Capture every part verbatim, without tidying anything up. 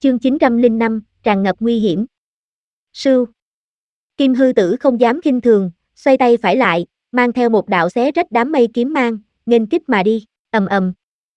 chương chín trăm lẻ năm, tràn ngập nguy hiểm. Sưu. Kim Hư Tử không dám khinh thường, xoay tay phải lại, mang theo một đạo xé rách đám mây kiếm mang, nghênh kích mà đi, ầm ầm.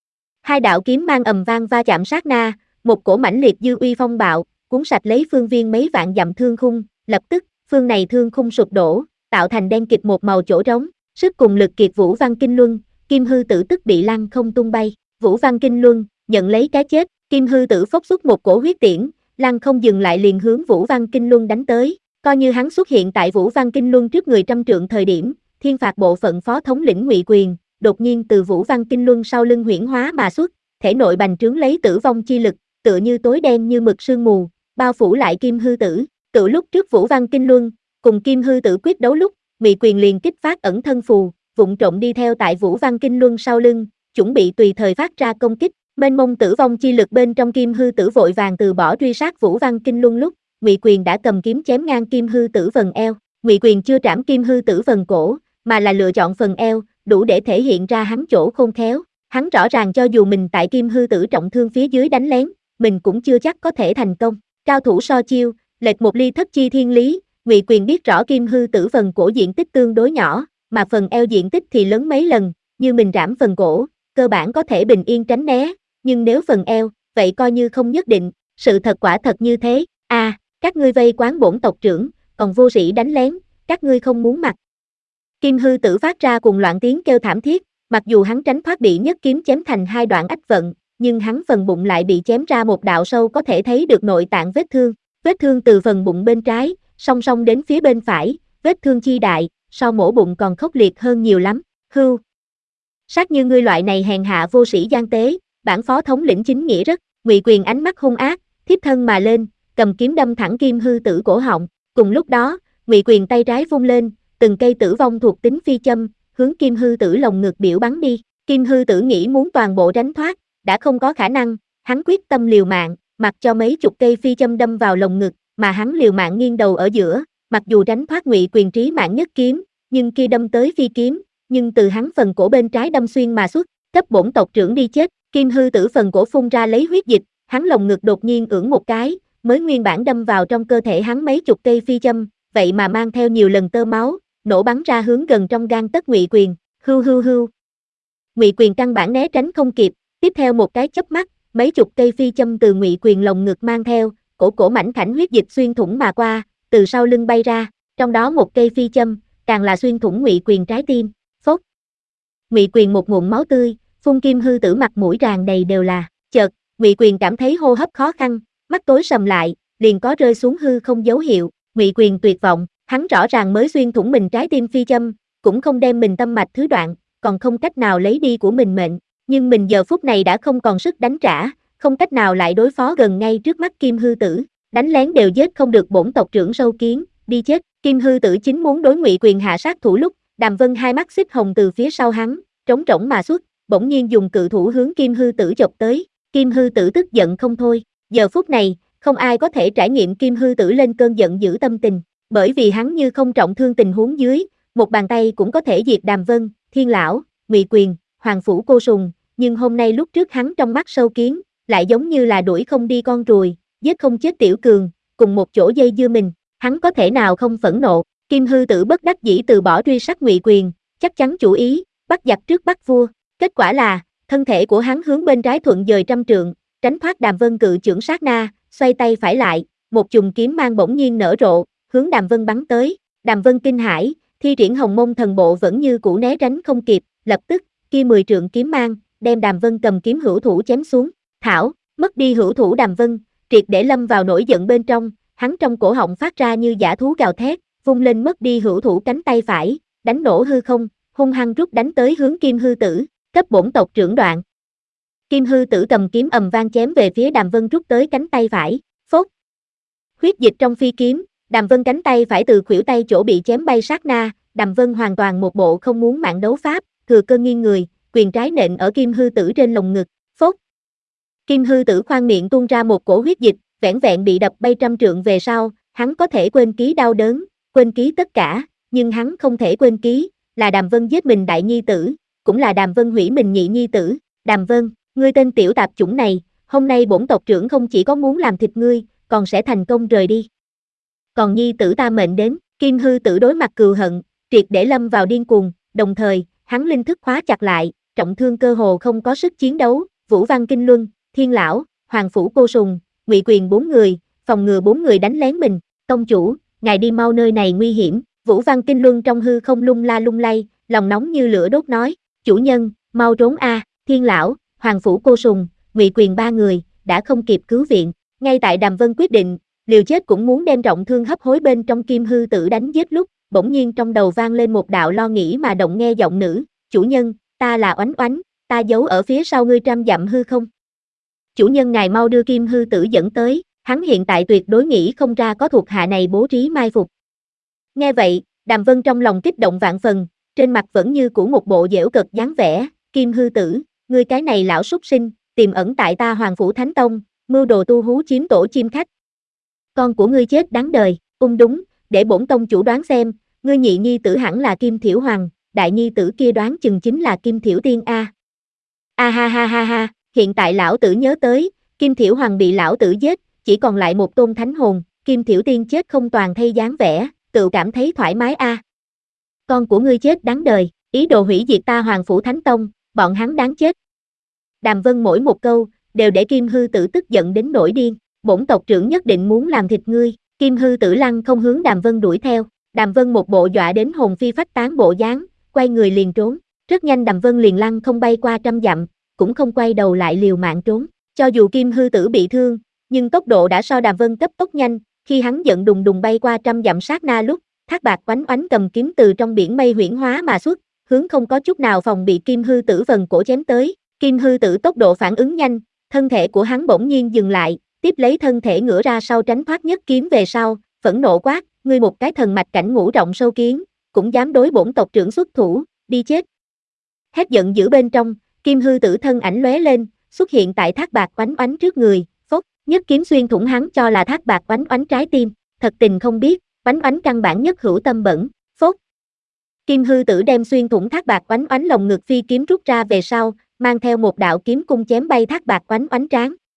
Hai đạo kiếm mang ầm vang va chạm sát na, một cổ mãnh liệt dư uy phong bạo, cuốn sạch lấy phương viên mấy vạn dặm thương khung, lập tức, phương này thương khung sụp đổ, tạo thành đen kịt một màu chỗ trống, sức cùng lực kiệt Vũ Văn Kinh Luân, Kim Hư Tử tức bị lăng không tung bay, Vũ Văn Kinh Luân nhận lấy cái chết, Kim Hư Tử phốc xuất một cổ huyết tiễn, lăng không dừng lại liền hướng Vũ Văn Kinh Luân đánh tới, coi như hắn xuất hiện tại Vũ Văn Kinh Luân trước người trăm trượng thời điểm, Thiên Phạt bộ phận phó thống lĩnh Ngụy Quyền, đột nhiên từ Vũ Văn Kinh Luân sau lưng huyễn hóa mà xuất, thể nội bành trướng lấy tử vong chi lực, tựa như tối đen như mực sương mù, bao phủ lại Kim Hư Tử. Tự lúc trước Vũ Văn Kinh Luân cùng Kim Hư Tử quyết đấu lúc, Ngụy Quyền liền kích phát ẩn thân phù, vụng trộm đi theo tại Vũ Văn Kinh Luân sau lưng, chuẩn bị tùy thời phát ra công kích. Mênh mông tử vong chi lực bên trong Kim Hư Tử vội vàng từ bỏ truy sát Vũ Văn Kinh Luân lúc, Ngụy Quyền đã cầm kiếm chém ngang Kim Hư Tử phần eo. Ngụy Quyền chưa trảm Kim Hư Tử phần cổ, mà là lựa chọn phần eo, đủ để thể hiện ra hắn chỗ khôn khéo. Hắn rõ ràng cho dù mình tại Kim Hư Tử trọng thương phía dưới đánh lén, mình cũng chưa chắc có thể thành công. Cao thủ so chiêu, lệch một ly thất chi thiên lý, Ngụy Quyền biết rõ Kim Hư Tử phần cổ diện tích tương đối nhỏ, mà phần eo diện tích thì lớn mấy lần, như mình rảm phần cổ, cơ bản có thể bình yên tránh né, nhưng nếu phần eo, vậy coi như không nhất định, sự thật quả thật như thế. A, à, các ngươi vây quán bổn tộc trưởng, còn vô sĩ đánh lén, các ngươi không muốn mặt. Kim Hư Tử phát ra cùng loạn tiếng kêu thảm thiết, mặc dù hắn tránh thoát bị nhất kiếm chém thành hai đoạn ách vận, nhưng hắn phần bụng lại bị chém ra một đạo sâu có thể thấy được nội tạng vết thương, vết thương từ phần bụng bên trái, song song đến phía bên phải, vết thương chi đại, so mổ bụng còn khốc liệt hơn nhiều lắm. Hưu. Sát như ngươi loại này hèn hạ vô sĩ gian tế, bản phó thống lĩnh chính nghĩa rất. Ngụy Quyền ánh mắt hung ác, thiếp thân mà lên, cầm kiếm đâm thẳng Kim Hư Tử cổ họng. Cùng lúc đó, Ngụy Quyền tay trái vung lên, từng cây tử vong thuộc tính phi châm, hướng Kim Hư Tử lồng ngực biểu bắn đi. Kim Hư Tử nghĩ muốn toàn bộ tránh thoát, đã không có khả năng, hắn quyết tâm liều mạng, mặc cho mấy chục cây phi châm đâm vào lồng ngực, mà hắn liều mạng nghiêng đầu ở giữa, mặc dù tránh thoát Ngụy Quyền trí mạng nhất kiếm, nhưng kia đâm tới phi kiếm, nhưng từ hắn phần cổ bên trái đâm xuyên mà xuất, cấp bổn tộc trưởng đi chết. Kim Hư Tử phần cổ phun ra lấy huyết dịch, hắn lồng ngực đột nhiên ưỡn một cái, mới nguyên bản đâm vào trong cơ thể hắn mấy chục cây phi châm, vậy mà mang theo nhiều lần tơ máu, nổ bắn ra hướng gần trong gang tấc Ngụy Quyền. Hưu hưu hưu. Ngụy Quyền căn bản né tránh không kịp, tiếp theo một cái chớp mắt, mấy chục cây phi châm từ Ngụy Quyền lồng ngực mang theo, cổ cổ mảnh khảnh huyết dịch xuyên thủng mà qua, từ sau lưng bay ra, trong đó một cây phi châm, càng là xuyên thủng Ngụy Quyền trái tim. Phốc. Ngụy Quyền một ngụm máu tươi, phun Kim Hư Tử mặt mũi tràn đầy đều là. Chợt, Ngụy Quyền cảm thấy hô hấp khó khăn, mắt tối sầm lại, liền có rơi xuống hư không dấu hiệu. Ngụy Quyền tuyệt vọng, hắn rõ ràng mới xuyên thủng mình trái tim phi châm, cũng không đem mình tâm mạch thứ đoạn, còn không cách nào lấy đi của mình mệnh, nhưng mình giờ phút này đã không còn sức đánh trả, không cách nào lại đối phó gần ngay trước mắt Kim Hư Tử, đánh lén đều giết không được bổn tộc trưởng sâu kiến, đi chết. Kim Hư Tử chính muốn đối Ngụy Quyền hạ sát thủ lúc, Đàm Vân hai mắt xích hồng từ phía sau hắn, trống rỗng mà xuất, bỗng nhiên dùng cự thủ hướng Kim Hư Tử chộp tới. Kim Hư Tử tức giận không thôi, giờ phút này, không ai có thể trải nghiệm Kim Hư Tử lên cơn giận dữ tâm tình, bởi vì hắn như không trọng thương tình huống dưới, một bàn tay cũng có thể diệt Đàm Vân, Thiên Lão, Ngụy Quyền, Hoàng Phủ Cô Sùng, nhưng hôm nay lúc trước hắn trong mắt sâu kiến, lại giống như là đuổi không đi con ruồi, giết không chết tiểu cường, cùng một chỗ dây dưa mình, hắn có thể nào không phẫn nộ. Kim Hư Tử bất đắc dĩ từ bỏ truy sát Ngụy Quyền, chắc chắn chủ ý, bắt giặc trước bắt vua, kết quả là, thân thể của hắn hướng bên trái thuận dời trăm trượng, tránh thoát Đàm Vân cự chưởng sát na, xoay tay phải lại, một chùm kiếm mang bỗng nhiên nở rộ, hướng Đàm Vân bắn tới. Đàm Vân kinh hãi, thi triển Hồng Mông thần bộ vẫn như cũ né tránh không kịp, lập tức, kia mười trượng kiếm mang, đem Đàm Vân cầm kiếm hữu thủ chém xuống. Thảo, mất đi hữu thủ Đàm Vân, triệt để lâm vào nổi giận bên trong, hắn trong cổ họng phát ra như dã thú gào thét, vung lên mất đi hữu thủ cánh tay phải, đánh nổ hư không, hung hăng rút đánh tới hướng Kim Hư Tử, cấp bổn tộc trưởng đoạn. Kim Hư Tử cầm kiếm ầm vang chém về phía Đàm Vân rút tới cánh tay phải, phốt. Huyết dịch trong phi kiếm, Đàm Vân cánh tay phải từ khuỷu tay chỗ bị chém bay sát na, Đàm Vân hoàn toàn một bộ không muốn mạng đấu pháp, thừa cơ nghiêng người, quyền trái nện ở Kim Hư Tử trên lồng ngực, phốt. Kim Hư Tử khoang miệng tuôn ra một cổ huyết dịch, vẻn vẹn bị đập bay trăm trượng về sau, hắn có thể quên ký đau đớn, quên ký tất cả, nhưng hắn không thể quên ký, là Đàm Vân giết mình đại nhi tử, cũng là Đàm Vân hủy mình nhị nhi tử. Đàm Vân, ngươi tên tiểu tạp chủng này, hôm nay bổn tộc trưởng không chỉ có muốn làm thịt ngươi, còn sẽ thành công rời đi. Còn nhi tử ta mệnh đến, Kim Hư Tử đối mặt cừu hận, triệt để lâm vào điên cuồng, đồng thời, hắn linh thức khóa chặt lại, trọng thương cơ hồ không có sức chiến đấu, Vũ Văn Kinh Luân, Thiên Lão, Hoàng Phủ Cô Sùng, Ngụy Quyền bốn người, phòng ngừa bốn người đánh lén mình, tông chủ, ngài đi mau nơi này nguy hiểm, Vũ Văn Kinh Luân trong hư không lung la lung lay, lòng nóng như lửa đốt nói, chủ nhân, mau trốn a, Thiên Lão, Hoàng Phủ Cô Sùng, Ngụy Quyền ba người, đã không kịp cứu viện, ngay tại Đàm Vân quyết định, liều chết cũng muốn đem trọng thương hấp hối bên trong Kim Hư Tử đánh giết lúc, bỗng nhiên trong đầu vang lên một đạo lo nghĩ mà động nghe giọng nữ, chủ nhân, ta là Oánh Oánh, ta giấu ở phía sau ngươi trăm dặm hư không. Chủ nhân ngài mau đưa Kim Hư Tử dẫn tới, hắn hiện tại tuyệt đối nghĩ không ra có thuộc hạ này bố trí mai phục. Nghe vậy, Đàm Vân trong lòng kích động vạn phần, trên mặt vẫn như của một bộ giễu cợt dáng vẻ, Kim Hư Tử, ngươi cái này lão súc sinh, tiềm ẩn tại ta Hoàng Phủ Thánh Tông, mưu đồ tu hú chiếm tổ chim khách. Con của ngươi chết đáng đời, ung đúng, để bổn tông chủ đoán xem, ngươi nhị nhi tử hẳn là Kim Thiểu Hoàng, đại nhi tử kia đoán chừng chính là Kim Thiểu Tiên a. A ha ha ha ha, hiện tại lão tử nhớ tới, Kim Thiểu Hoàng bị lão tử giết, chỉ còn lại một tôn thánh hồn, Kim Thiểu Tiên chết không toàn thây dáng vẻ, tự cảm thấy thoải mái a. À. Con của ngươi chết đáng đời, ý đồ hủy diệt ta Hoàng Phủ Thánh Tông, bọn hắn đáng chết. Đàm Vân mỗi một câu, đều để Kim Hư Tử tức giận đến nổi điên, bổn tộc trưởng nhất định muốn làm thịt ngươi, Kim Hư Tử lăng không hướng Đàm Vân đuổi theo, Đàm Vân một bộ dọa đến hồn phi phách tán bộ dáng, quay người liền trốn, rất nhanh Đàm Vân liền lăng không bay qua trăm dặm, cũng không quay đầu lại liều mạng trốn, cho dù Kim Hư Tử bị thương, nhưng tốc độ đã so Đàm Vân cấp tốc nhanh, khi hắn giận đùng đùng bay qua trăm dặm sát na lúc, Thác Bạt Oánh Oánh cầm kiếm từ trong biển mây huyễn hóa mà xuất, hướng không có chút nào phòng bị Kim Hư Tử vần cổ chém tới, Kim Hư Tử tốc độ phản ứng nhanh, thân thể của hắn bỗng nhiên dừng lại, tiếp lấy thân thể ngửa ra sau tránh thoát nhất kiếm về sau, phẫn nộ quát, ngươi một cái thần mạch cảnh ngũ rộng sâu kiến, cũng dám đối bổn tộc trưởng xuất thủ, đi chết. Hét giận dữ bên trong, Kim Hư Tử thân ảnh lóe lên, xuất hiện tại Thác Bạt Oánh Oánh trước người, phốc, nhất kiếm xuyên thủng hắn cho là Thác Bạt Oánh Oánh trái tim, thật tình không biết, Oánh Oánh căn bản nhất hữu tâm bẩn, phốc. Kim Hư Tử đem xuyên thủng Thác Bạt Oánh Oánh lồng ngực phi kiếm rút ra về sau, mang theo một đạo kiếm cung chém bay Thác Bạt Oánh Oánh trán,